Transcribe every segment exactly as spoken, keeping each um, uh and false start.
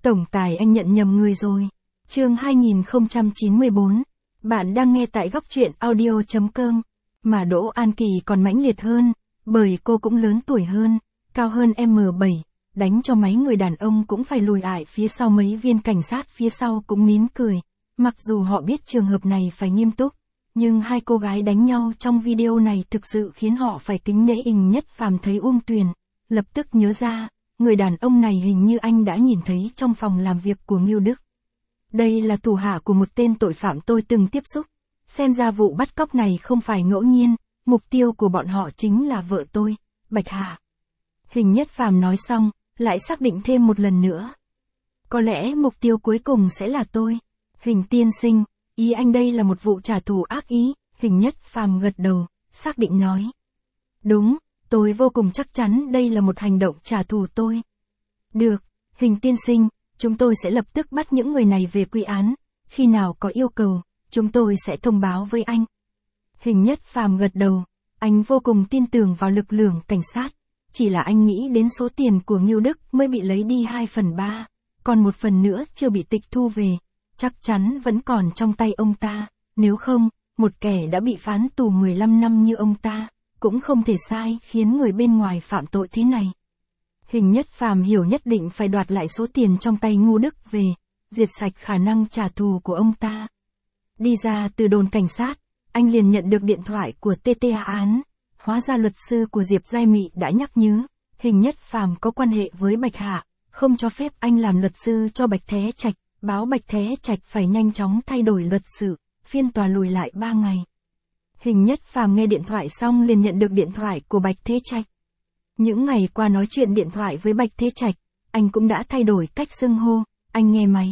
Tổng tài anh nhận nhầm người rồi. Chương hai nghìn không trăm chín mươi bốn. Bạn đang nghe tại góc truyện audio chấm com. Mà Đỗ An Kỳ còn mãnh liệt hơn, bởi cô cũng lớn tuổi hơn, cao hơn em bảy, đánh cho mấy người đàn ông cũng phải lùi lại phía sau, mấy viên cảnh sát phía sau cũng nín cười. Mặc dù họ biết trường hợp này phải nghiêm túc, nhưng hai cô gái đánh nhau trong video này thực sự khiến họ phải kính nể. Hình Nhất Phàm thấy Uông Tuyền, lập tức nhớ ra, người đàn ông này hình như anh đã nhìn thấy trong phòng làm việc của Ngưu Đức. Đây là thủ hạ của một tên tội phạm tôi từng tiếp xúc. Xem ra vụ bắt cóc này không phải ngẫu nhiên, mục tiêu của bọn họ chính là vợ tôi, Bạch Hà. Hình Nhất Phàm nói xong, lại xác định thêm một lần nữa. Có lẽ mục tiêu cuối cùng sẽ là tôi. Hình tiên sinh, ý anh đây là một vụ trả thù ác ý. Hình Nhất Phàm gật đầu, xác định nói. Đúng, tôi vô cùng chắc chắn đây là một hành động trả thù tôi. Được, Hình tiên sinh, chúng tôi sẽ lập tức bắt những người này về quy án. Khi nào có yêu cầu, chúng tôi sẽ thông báo với anh. Hình Nhất Phàm gật đầu, anh vô cùng tin tưởng vào lực lượng cảnh sát. Chỉ là anh nghĩ đến số tiền của Ngưu Đức mới bị lấy đi hai phần ba, còn một phần nữa chưa bị tịch thu về. Chắc chắn vẫn còn trong tay ông ta, nếu không, một kẻ đã bị phán tù mười lăm năm như ông ta, cũng không thể sai khiến người bên ngoài phạm tội thế này. Hình Nhất Phàm hiểu nhất định phải đoạt lại số tiền trong tay Ngưu Đức về, diệt sạch khả năng trả thù của ông ta. Đi ra từ đồn cảnh sát, anh liền nhận được điện thoại của tê tê án. Hóa ra luật sư của Diệp Giai Mị đã nhắc nhớ, Hình Nhất Phàm có quan hệ với Bạch Hạ, không cho phép anh làm luật sư cho Bạch Thế Trạch, báo Bạch Thế Trạch phải nhanh chóng thay đổi luật sự, phiên tòa lùi lại ba ngày. Hình Nhất Phàm nghe điện thoại xong liền nhận được điện thoại của Bạch Thế Trạch. Những ngày qua nói chuyện điện thoại với Bạch Thế Trạch, anh cũng đã thay đổi cách xưng hô. Anh nghe máy.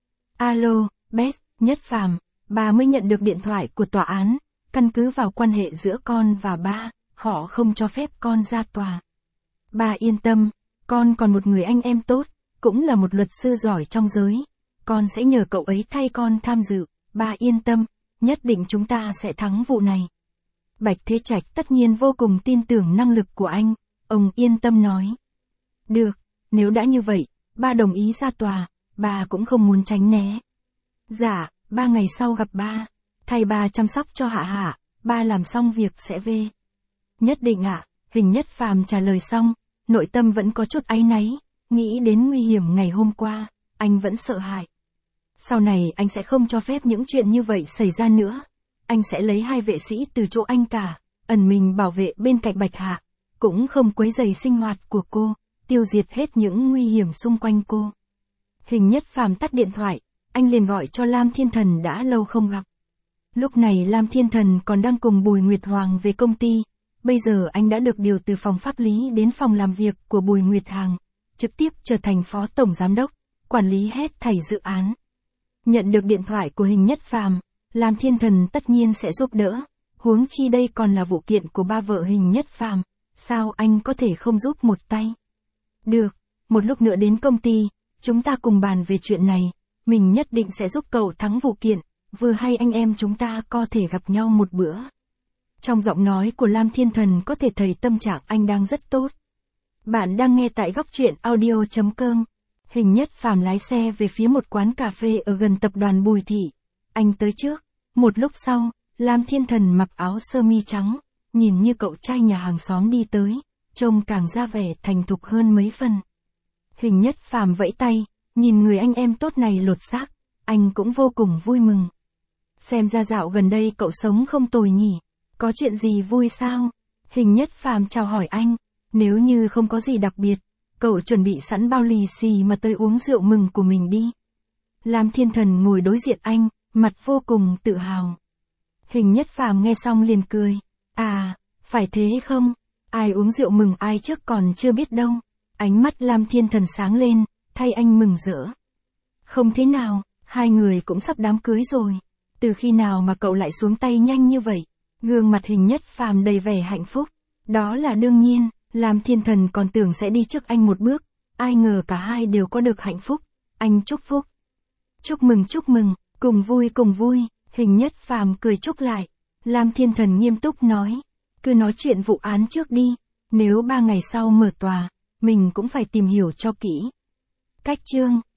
Alo, Beth, Nhất Phàm, bà mới nhận được điện thoại của tòa án. Căn cứ vào quan hệ giữa con và ba, họ không cho phép con ra tòa. Ba yên tâm, con còn một người anh em tốt, cũng là một luật sư giỏi trong giới. Con sẽ nhờ cậu ấy thay con tham dự. Ba yên tâm, nhất định chúng ta sẽ thắng vụ này. Bạch Thế Trạch tất nhiên vô cùng tin tưởng năng lực của anh. Ông yên tâm nói. Được, nếu đã như vậy, ba đồng ý ra tòa, ba cũng không muốn tránh né. Dạ, ba ngày sau gặp ba. Thay ba chăm sóc cho Hạ Hạ, ba làm xong việc sẽ về. Nhất định ạ, à, Hình Nhất Phàm trả lời xong, nội tâm vẫn có chút áy náy, nghĩ đến nguy hiểm ngày hôm qua, anh vẫn sợ hãi. Sau này anh sẽ không cho phép những chuyện như vậy xảy ra nữa. Anh sẽ lấy hai vệ sĩ từ chỗ anh cả, ẩn mình bảo vệ bên cạnh Bạch Hạ, cũng không quấy rầy sinh hoạt của cô, tiêu diệt hết những nguy hiểm xung quanh cô. Hình Nhất Phàm tắt điện thoại, anh liền gọi cho Lam Thiên Thần đã lâu không gặp. Lúc này Lam Thiên Thần còn đang cùng Bùi Nguyệt Hoàng về công ty, bây giờ anh đã được điều từ phòng pháp lý đến phòng làm việc của Bùi Nguyệt Hằng, trực tiếp trở thành phó tổng giám đốc, quản lý hết thảy dự án. Nhận được điện thoại của Hình Nhất Phàm, Lam Thiên Thần tất nhiên sẽ giúp đỡ, huống chi đây còn là vụ kiện của ba vợ Hình Nhất Phàm, sao anh có thể không giúp một tay. Được, một lúc nữa đến công ty, chúng ta cùng bàn về chuyện này, mình nhất định sẽ giúp cậu thắng vụ kiện. Vừa hay anh em chúng ta có thể gặp nhau một bữa. Trong giọng nói của Lam Thiên Thần có thể thấy tâm trạng anh đang rất tốt. Bạn đang nghe tại góc truyện audio chấm com. Hình Nhất Phàm lái xe về phía một quán cà phê ở gần tập đoàn Bùi Thị. Anh tới trước. Một lúc sau, Lam Thiên Thần mặc áo sơ mi trắng, nhìn như cậu trai nhà hàng xóm đi tới, trông càng ra vẻ thành thục hơn mấy phần. Hình Nhất Phàm vẫy tay, nhìn người anh em tốt này lột xác, anh cũng vô cùng vui mừng. Xem ra dạo gần đây cậu sống không tồi nhỉ, có chuyện gì vui sao? Hình Nhất Phàm chào hỏi anh, nếu như không có gì đặc biệt, cậu chuẩn bị sẵn bao lì xì mà tới uống rượu mừng của mình đi. Lam Thiên Thần ngồi đối diện anh, mặt vô cùng tự hào. Hình Nhất Phàm nghe xong liền cười, à, phải thế không? Ai uống rượu mừng ai trước còn chưa biết đâu. Ánh mắt Lam Thiên Thần sáng lên, thay anh mừng rỡ. Không thế nào, hai người cũng sắp đám cưới rồi. Từ khi nào mà cậu lại xuống tay nhanh như vậy? Gương mặt Hình Nhất Phàm đầy vẻ hạnh phúc. Đó là đương nhiên, Lam Thiên Thần còn tưởng sẽ đi trước anh một bước. Ai ngờ cả hai đều có được hạnh phúc. Anh chúc phúc. Chúc mừng chúc mừng, cùng vui cùng vui. Hình Nhất Phàm cười chúc lại. Lam Thiên Thần nghiêm túc nói. Cứ nói chuyện vụ án trước đi. Nếu ba ngày sau mở tòa, mình cũng phải tìm hiểu cho kỹ. Cách chương